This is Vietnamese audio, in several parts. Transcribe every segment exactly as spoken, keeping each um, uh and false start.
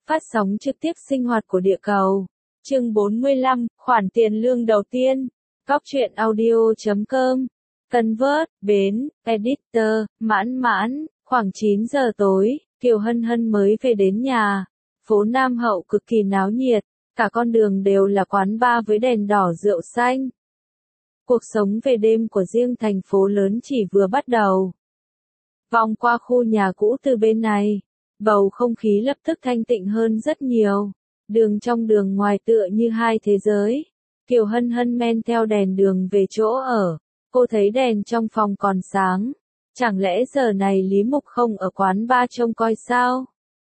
Phát sóng trực tiếp sinh hoạt của địa cầu. Chương bốn mươi lăm, khoản tiền lương đầu tiên. Cóc truyện audio chấm com. Convert, Bến, Editor, Mãn Mãn. Khoảng chín giờ tối, Kiều Hân Hân mới về đến nhà. Phố Nam Hậu cực kỳ náo nhiệt, cả con đường đều là quán bar với đèn đỏ rượu xanh. Cuộc sống về đêm của riêng thành phố lớn chỉ vừa bắt đầu. Vòng qua khu nhà cũ từ bên này, bầu không khí lập tức thanh tịnh hơn rất nhiều. Đường trong đường ngoài tựa như hai thế giới. Kiều Hân Hân men theo đèn đường về chỗ ở. Cô thấy đèn trong phòng còn sáng. Chẳng lẽ giờ này Lý Mục không ở quán bar trông coi sao?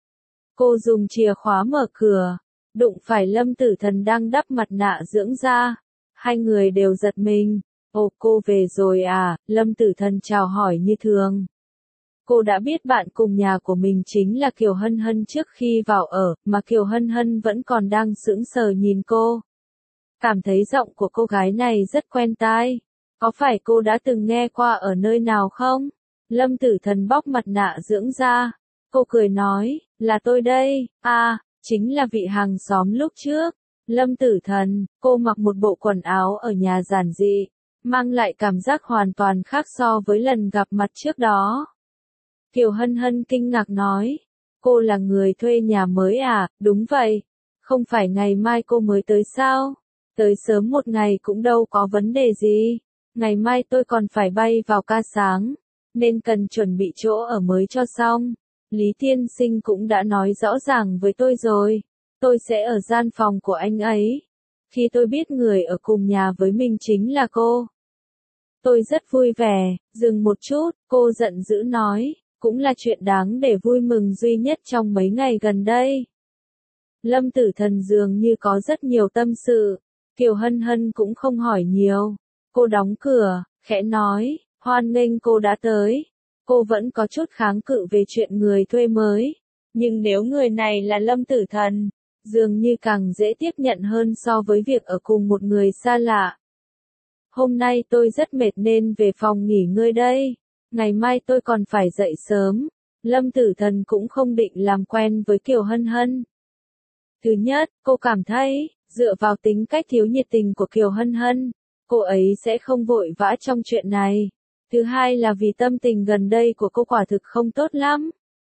Cô dùng chìa khóa mở cửa, đụng phải Lâm Tử Thần đang đắp mặt nạ dưỡng da. Hai người đều giật mình. Ồ, cô về rồi à? Lâm Tử Thần chào hỏi như thường. Cô đã biết bạn cùng nhà của mình chính là Kiều Hân Hân trước khi vào ở, mà Kiều Hân Hân vẫn còn đang sững sờ nhìn cô. Cảm thấy giọng của cô gái này rất quen tai. Có phải cô đã từng nghe qua ở nơi nào không? Lâm Tử Thần bóc mặt nạ dưỡng da. Cô cười nói, là tôi đây, à, chính là vị hàng xóm lúc trước. Lâm Tử Thần, cô mặc một bộ quần áo ở nhà giản dị, mang lại cảm giác hoàn toàn khác so với lần gặp mặt trước đó. Kiều Hân Hân kinh ngạc nói, cô là người thuê nhà mới à? Đúng vậy. Không phải ngày mai cô mới tới sao? Tới sớm một ngày cũng đâu có vấn đề gì. Ngày mai tôi còn phải bay vào ca sáng, nên cần chuẩn bị chỗ ở mới cho xong. Lý Tiên Sinh cũng đã nói rõ ràng với tôi rồi. Tôi sẽ ở gian phòng của anh ấy. Khi tôi biết người ở cùng nhà với mình chính là cô, tôi rất vui vẻ. Dừng một chút, cô giận dữ nói, cũng là chuyện đáng để vui mừng duy nhất trong mấy ngày gần đây. Lâm Tử Thần dường như có rất nhiều tâm sự. Kiều Hân Hân cũng không hỏi nhiều. Cô đóng cửa, khẽ nói, hoan nghênh cô đã tới. Cô vẫn có chút kháng cự về chuyện người thuê mới. Nhưng nếu người này là Lâm Tử Thần, dường như càng dễ tiếp nhận hơn so với việc ở cùng một người xa lạ. Hôm nay tôi rất mệt nên về phòng nghỉ ngơi đây. Ngày mai tôi còn phải dậy sớm. Lâm Tử Thần cũng không định làm quen với Kiều Hân Hân. Thứ nhất, cô cảm thấy, dựa vào tính cách thiếu nhiệt tình của Kiều Hân Hân, cô ấy sẽ không vội vã trong chuyện này. Thứ hai là vì tâm tình gần đây của cô quả thực không tốt lắm.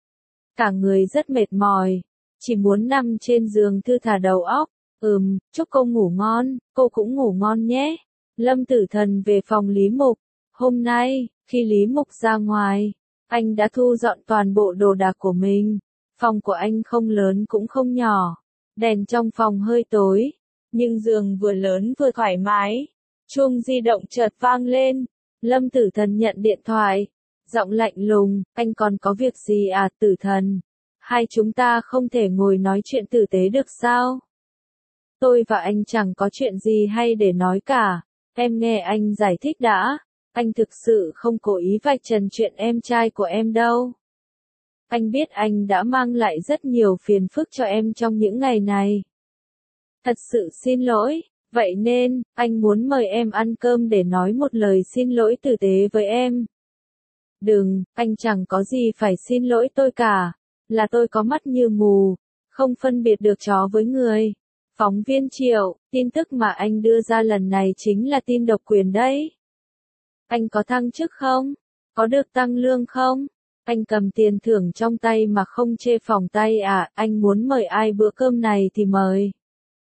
Cả người rất mệt mỏi, chỉ muốn nằm trên giường thư thả đầu óc. Ừm, chúc cô ngủ ngon, cô cũng ngủ ngon nhé. Lâm Tử Thần về phòng Lý Mục. Hôm nay, khi Lý Mục ra ngoài, anh đã thu dọn toàn bộ đồ đạc của mình. Phòng của anh không lớn cũng không nhỏ. Đèn trong phòng hơi tối, nhưng giường vừa lớn vừa thoải mái. Chuông di động chợt vang lên. Lâm Tử Thần nhận điện thoại. Giọng lạnh lùng, anh còn có việc gì à Tử Thần? Hai chúng ta không thể ngồi nói chuyện tử tế được sao? Tôi và anh chẳng có chuyện gì hay để nói cả. Em nghe anh giải thích đã. Anh thực sự không cố ý vạch trần chuyện em trai của em đâu. Anh biết anh đã mang lại rất nhiều phiền phức cho em trong những ngày này. Thật sự xin lỗi, vậy nên, anh muốn mời em ăn cơm để nói một lời xin lỗi tử tế với em. Đừng, anh chẳng có gì phải xin lỗi tôi cả. Là tôi có mắt như mù, không phân biệt được chó với người. Phóng viên Triệu, tin tức mà anh đưa ra lần này chính là tin độc quyền đấy. Anh có thăng chức không? Có được tăng lương không? Anh cầm tiền thưởng trong tay mà không chê phòng tay à? Anh muốn mời ai bữa cơm này thì mời.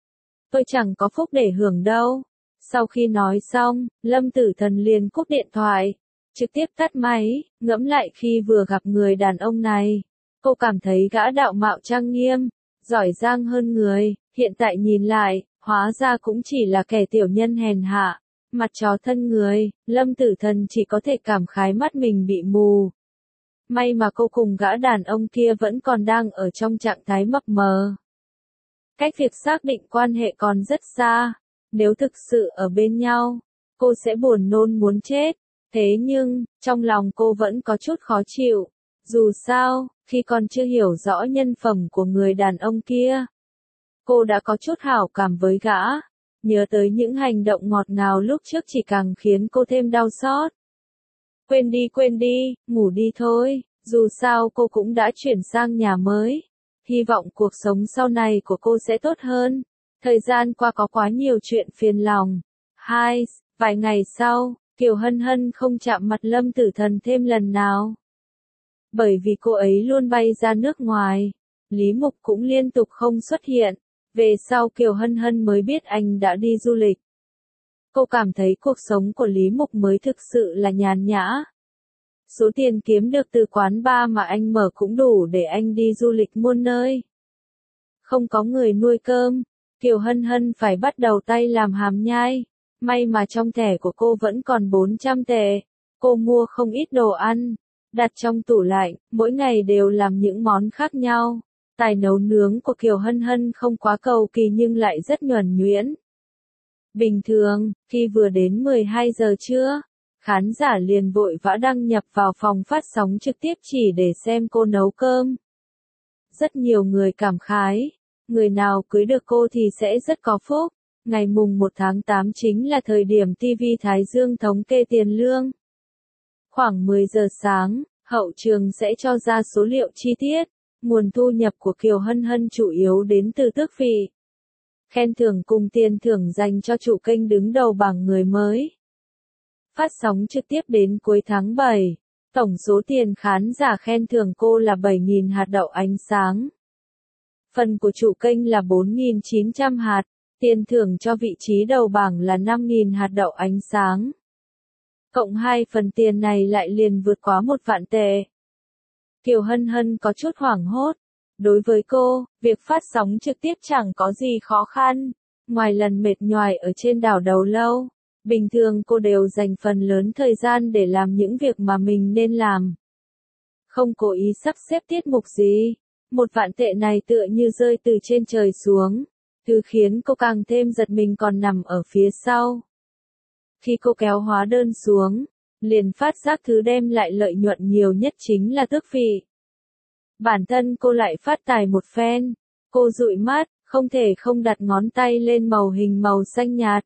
Tôi chẳng có phúc để hưởng đâu. Sau khi nói xong, Lâm Tử Thần liền cúp điện thoại, trực tiếp tắt máy. Ngẫm lại khi vừa gặp người đàn ông này, cô cảm thấy gã đạo mạo trang nghiêm, giỏi giang hơn người. Hiện tại nhìn lại, hóa ra cũng chỉ là kẻ tiểu nhân hèn hạ, mặt chó thân người. Lâm Tử Thần chỉ có thể cảm khái mắt mình bị mù. May mà cô cùng gã đàn ông kia vẫn còn đang ở trong trạng thái mập mờ. Cách việc xác định quan hệ còn rất xa. Nếu thực sự ở bên nhau, cô sẽ buồn nôn muốn chết. Thế nhưng, trong lòng cô vẫn có chút khó chịu. Dù sao, khi còn chưa hiểu rõ nhân phẩm của người đàn ông kia, cô đã có chút hảo cảm với gã. Nhớ tới những hành động ngọt ngào lúc trước chỉ càng khiến cô thêm đau xót. Quên đi quên đi, ngủ đi thôi. Dù sao cô cũng đã chuyển sang nhà mới. hy vọng cuộc sống sau này của cô sẽ tốt hơn. Thời gian qua có quá nhiều chuyện phiền lòng. Hai, vài ngày sau, Kiều Hân Hân không chạm mặt Lâm Tử Thần thêm lần nào. Bởi vì cô ấy luôn bay ra nước ngoài, Lý Mục cũng liên tục không xuất hiện. Về sau Kiều Hân Hân mới biết anh đã đi du lịch. Cô cảm thấy cuộc sống của Lý Mục mới thực sự là nhàn nhã. Số tiền kiếm được từ quán bar mà anh mở cũng đủ để anh đi du lịch muôn nơi. Không có người nuôi cơm, Kiều Hân Hân phải bắt đầu tay làm hàm nhai. May mà trong thẻ của cô vẫn còn bốn trăm tệ. Cô mua không ít đồ ăn, đặt trong tủ lạnh, mỗi ngày đều làm những món khác nhau. Tài nấu nướng của Kiều Hân Hân không quá cầu kỳ nhưng lại rất nhuần nhuyễn. Bình thường, khi vừa đến mười hai giờ trưa, khán giả liền vội vã đăng nhập vào phòng phát sóng trực tiếp chỉ để xem cô nấu cơm. Rất nhiều người cảm khái, người nào cưới được cô thì sẽ rất có phúc. Ngày mùng một tháng tám chính là thời điểm ti vi Thái Dương thống kê tiền lương. Khoảng mười giờ sáng, hậu trường sẽ cho ra số liệu chi tiết. Nguồn thu nhập của Kiều Hân Hân chủ yếu đến từ tước vị, khen thưởng cùng tiền thưởng dành cho chủ kênh đứng đầu bảng người mới. Phát sóng trực tiếp đến cuối tháng bảy, tổng số tiền khán giả khen thưởng cô là bảy nghìn hạt đậu ánh sáng. Phần của chủ kênh là bốn nghìn chín trăm hạt, tiền thưởng cho vị trí đầu bảng là năm nghìn hạt đậu ánh sáng. Cộng hai phần tiền này lại liền vượt quá một vạn tệ. Kiều Hân Hân có chút hoảng hốt. Đối với cô, việc phát sóng trực tiếp chẳng có gì khó khăn. Ngoài lần mệt nhoài ở trên đảo Đầu Lâu, bình thường cô đều dành phần lớn thời gian để làm những việc mà mình nên làm. Không cố ý sắp xếp tiết mục gì. Một vạn tệ này tựa như rơi từ trên trời xuống. Thứ khiến cô càng thêm giật mình còn nằm ở phía sau. Khi cô kéo hóa đơn xuống, liền phát giác thứ đem lại lợi nhuận nhiều nhất chính là tước vị. Bản thân cô lại phát tài một phen. Cô dụi mắt, không thể không đặt ngón tay lên màu hình màu xanh nhạt.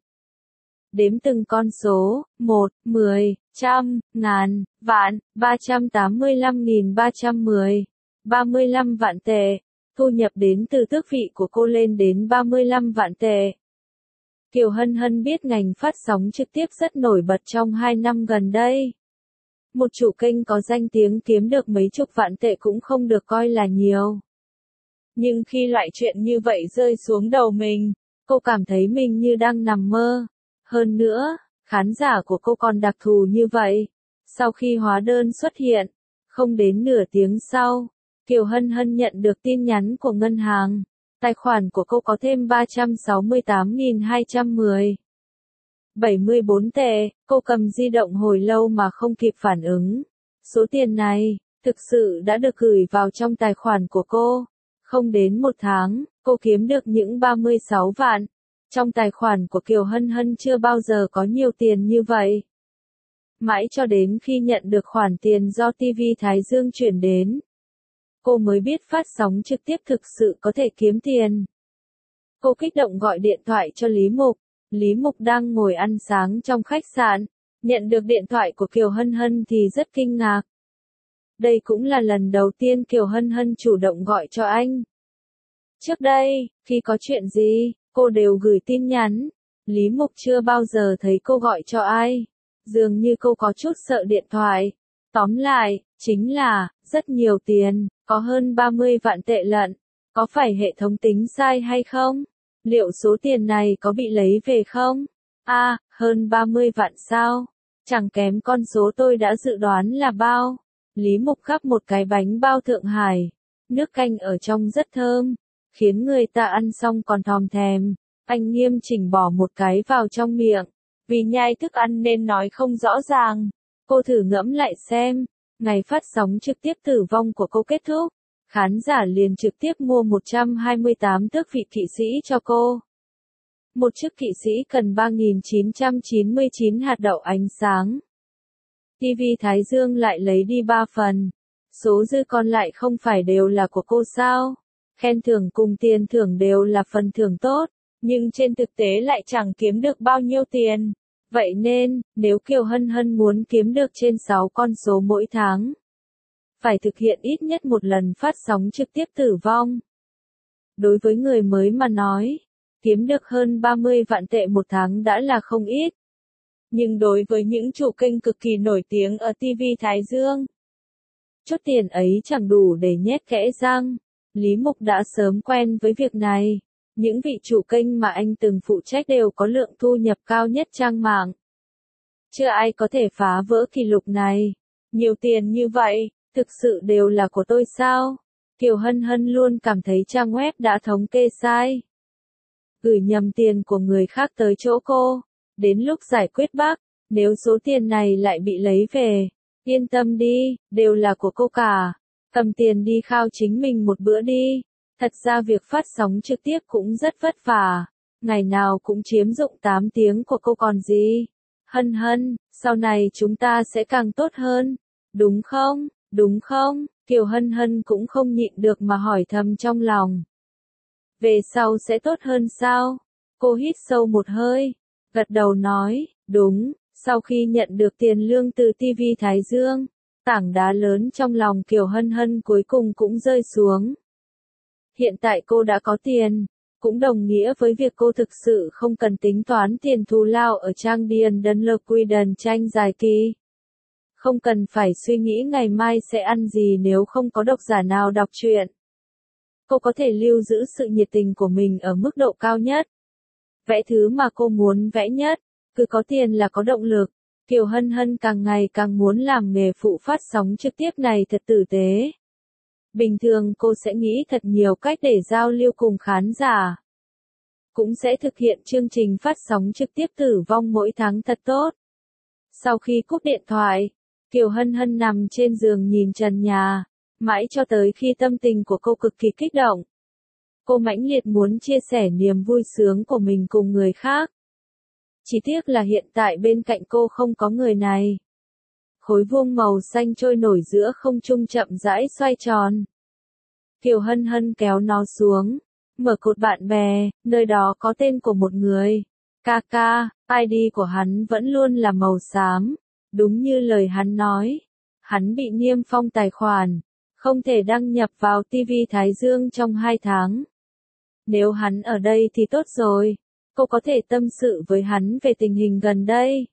Đếm từng con số, một, mười, trăm, ngàn, vạn, ba trăm tám mươi lăm nghìn ba trăm mười, ba mươi lăm vạn tệ. Thu nhập đến từ tước vị của cô lên đến ba mươi lăm vạn tệ. Kiều Hân Hân biết ngành phát sóng trực tiếp rất nổi bật trong hai năm gần đây. Một chủ kênh có danh tiếng kiếm được mấy chục vạn tệ cũng không được coi là nhiều. Nhưng khi loại chuyện như vậy rơi xuống đầu mình, cô cảm thấy mình như đang nằm mơ. Hơn nữa, khán giả của cô còn đặc thù như vậy. Sau khi hóa đơn xuất hiện, không đến nửa tiếng sau, Kiều Hân Hân nhận được tin nhắn của ngân hàng. Tài khoản của cô có thêm ba trăm sáu mươi tám nghìn hai trăm mười, bảy mươi bốn tệ. Cô cầm di động hồi lâu mà không kịp phản ứng. Số tiền này, thực sự đã được gửi vào trong tài khoản của cô. Không đến một tháng, cô kiếm được những ba mươi sáu vạn. Trong tài khoản của Kiều Hân Hân chưa bao giờ có nhiều tiền như vậy. Mãi cho đến khi nhận được khoản tiền do ti vi Thái Dương chuyển đến, cô mới biết phát sóng trực tiếp thực sự có thể kiếm tiền. Cô kích động gọi điện thoại cho Lý Mục. Lý Mục đang ngồi ăn sáng trong khách sạn. Nhận được điện thoại của Kiều Hân Hân thì rất kinh ngạc. Đây cũng là lần đầu tiên Kiều Hân Hân chủ động gọi cho anh. Trước đây, khi có chuyện gì, cô đều gửi tin nhắn. Lý Mục chưa bao giờ thấy cô gọi cho ai. Dường như cô có chút sợ điện thoại. Tóm lại, chính là, rất nhiều tiền, có hơn ba mươi vạn tệ lận. Có phải hệ thống tính sai hay không? Liệu số tiền này có bị lấy về không? A, à, hơn ba mươi vạn sao? Chẳng kém con số tôi đã dự đoán là bao. Lý Mục gắp một cái bánh bao Thượng Hải. Nước canh ở trong rất thơm, khiến người ta ăn xong còn thòm thèm. Anh nghiêm chỉnh bỏ một cái vào trong miệng. Vì nhai thức ăn nên nói không rõ ràng. Cô thử ngẫm lại xem. Ngày phát sóng trực tiếp tử vong của cô kết thúc. Khán giả liền trực tiếp mua một trăm hai mươi tám tước vị kỵ sĩ cho cô. Một chức kỵ sĩ cần ba nghìn chín trăm chín mươi chín hạt đậu ánh sáng. ti vi Thái Dương lại lấy đi ba phần. Số dư còn lại không phải đều là của cô sao? Khen thưởng cùng tiền thưởng đều là phần thưởng tốt, nhưng trên thực tế lại chẳng kiếm được bao nhiêu tiền. Vậy nên, nếu Kiều Hân Hân muốn kiếm được trên sáu con số mỗi tháng, phải thực hiện ít nhất một lần phát sóng trực tiếp tử vong. Đối với người mới mà nói, kiếm được hơn ba mươi vạn tệ một tháng đã là không ít. Nhưng đối với những chủ kênh cực kỳ nổi tiếng ở ti vi Thái Dương, chút tiền ấy chẳng đủ để nhét kẽ răng. Lý Mục đã sớm quen với việc này. Những vị chủ kênh mà anh từng phụ trách đều có lượng thu nhập cao nhất trang mạng. Chưa ai có thể phá vỡ kỷ lục này. Nhiều tiền như vậy, thực sự đều là của tôi sao? Kiều Hân Hân luôn cảm thấy trang web đã thống kê sai. Gửi nhầm tiền của người khác tới chỗ cô. Đến lúc giải quyết bác, nếu số tiền này lại bị lấy về, yên tâm đi, đều là của cô cả. Cầm tiền đi khao chính mình một bữa đi. Thật ra việc phát sóng trực tiếp cũng rất vất vả. Ngày nào cũng chiếm dụng tám tiếng của cô còn gì. Hân Hân, sau này chúng ta sẽ càng tốt hơn. Đúng không? Đúng không? Kiều Hân Hân cũng không nhịn được mà hỏi thầm trong lòng. Về sau sẽ tốt hơn sao? Cô hít sâu một hơi, gật đầu nói, đúng. Sau khi nhận được tiền lương từ ti vi Thái Dương, tảng đá lớn trong lòng Kiều Hân Hân cuối cùng cũng rơi xuống. Hiện tại cô đã có tiền, cũng đồng nghĩa với việc cô thực sự không cần tính toán tiền thù lao ở trang Điền Đơn Lơ Quy Đần tranh dài kỳ. Không cần phải suy nghĩ ngày mai sẽ ăn gì nếu không có độc giả nào đọc truyện. Cô có thể lưu giữ sự nhiệt tình của mình ở mức độ cao nhất. Vẽ thứ mà cô muốn vẽ nhất, cứ có tiền là có động lực. Kiều Hân Hân càng ngày càng muốn làm nghề phụ phát sóng trực tiếp này thật tử tế. Bình thường cô sẽ nghĩ thật nhiều cách để giao lưu cùng khán giả. Cũng sẽ thực hiện chương trình phát sóng trực tiếp tử vong mỗi tháng thật tốt. Sau khi cúp điện thoại, Kiều Hân Hân nằm trên giường nhìn trần nhà, mãi cho tới khi tâm tình của cô cực kỳ kích động. Cô mãnh liệt muốn chia sẻ niềm vui sướng của mình cùng người khác. Chỉ tiếc là hiện tại bên cạnh cô không có người này. Khối vuông màu xanh trôi nổi giữa không trung chậm rãi xoay tròn. Kiều Hân Hân kéo nó xuống, mở cột bạn bè, nơi đó có tên của một người. Kaka, i đê của hắn vẫn luôn là màu xám. Đúng như lời hắn nói, hắn bị niêm phong tài khoản, không thể đăng nhập vào ti vi Thái Dương trong hai tháng. Nếu hắn ở đây thì tốt rồi, cô có thể tâm sự với hắn về tình hình gần đây.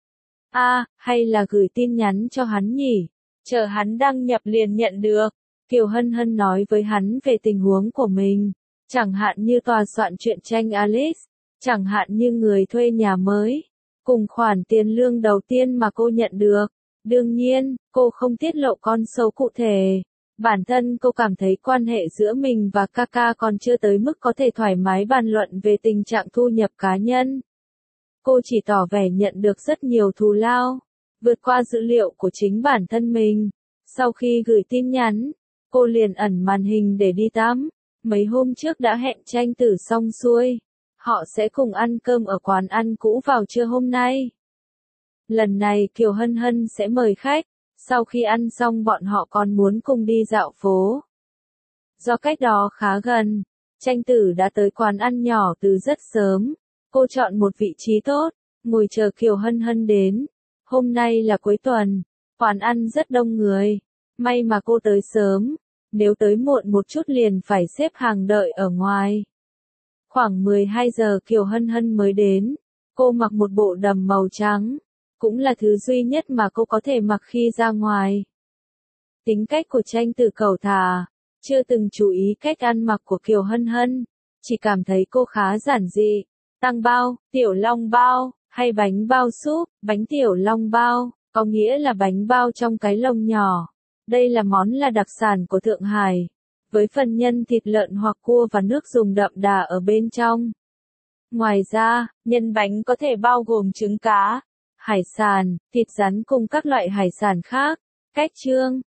A, à, hay là gửi tin nhắn cho hắn nhỉ? Chờ hắn đăng nhập liền nhận được. Kiều Hân Hân nói với hắn về tình huống của mình, chẳng hạn như tòa soạn truyện tranh Alice, chẳng hạn như người thuê nhà mới, cùng khoản tiền lương đầu tiên mà cô nhận được. Đương nhiên, cô không tiết lộ con số cụ thể. Bản thân cô cảm thấy quan hệ giữa mình và Kaka còn chưa tới mức có thể thoải mái bàn luận về tình trạng thu nhập cá nhân. Cô chỉ tỏ vẻ nhận được rất nhiều thù lao, vượt qua dữ liệu của chính bản thân mình. Sau khi gửi tin nhắn, cô liền ẩn màn hình để đi tắm. Mấy hôm trước đã hẹn tranh tử xong xuôi. Họ sẽ cùng ăn cơm ở quán ăn cũ vào trưa hôm nay. Lần này Kiều Hân Hân sẽ mời khách. Sau khi ăn xong bọn họ còn muốn cùng đi dạo phố. Do cách đó khá gần, tranh tử đã tới quán ăn nhỏ từ rất sớm. Cô chọn một vị trí tốt, ngồi chờ Kiều Hân Hân đến. Hôm nay là cuối tuần, quán ăn rất đông người. May mà cô tới sớm, nếu tới muộn một chút liền phải xếp hàng đợi ở ngoài. Khoảng mười hai giờ Kiều Hân Hân mới đến. Cô mặc một bộ đầm màu trắng, cũng là thứ duy nhất mà cô có thể mặc khi ra ngoài. Tính cách của tranh tử cẩu thả, chưa từng chú ý cách ăn mặc của Kiều Hân Hân, chỉ cảm thấy cô khá giản dị. Tăng bao, tiểu long bao, hay bánh bao súp, bánh tiểu long bao, có nghĩa là bánh bao trong cái lồng nhỏ. Đây là món là đặc sản của Thượng Hải, với phần nhân thịt lợn hoặc cua và nước dùng đậm đà ở bên trong. Ngoài ra, nhân bánh có thể bao gồm trứng cá, hải sản, thịt rắn cùng các loại hải sản khác. Cách trương,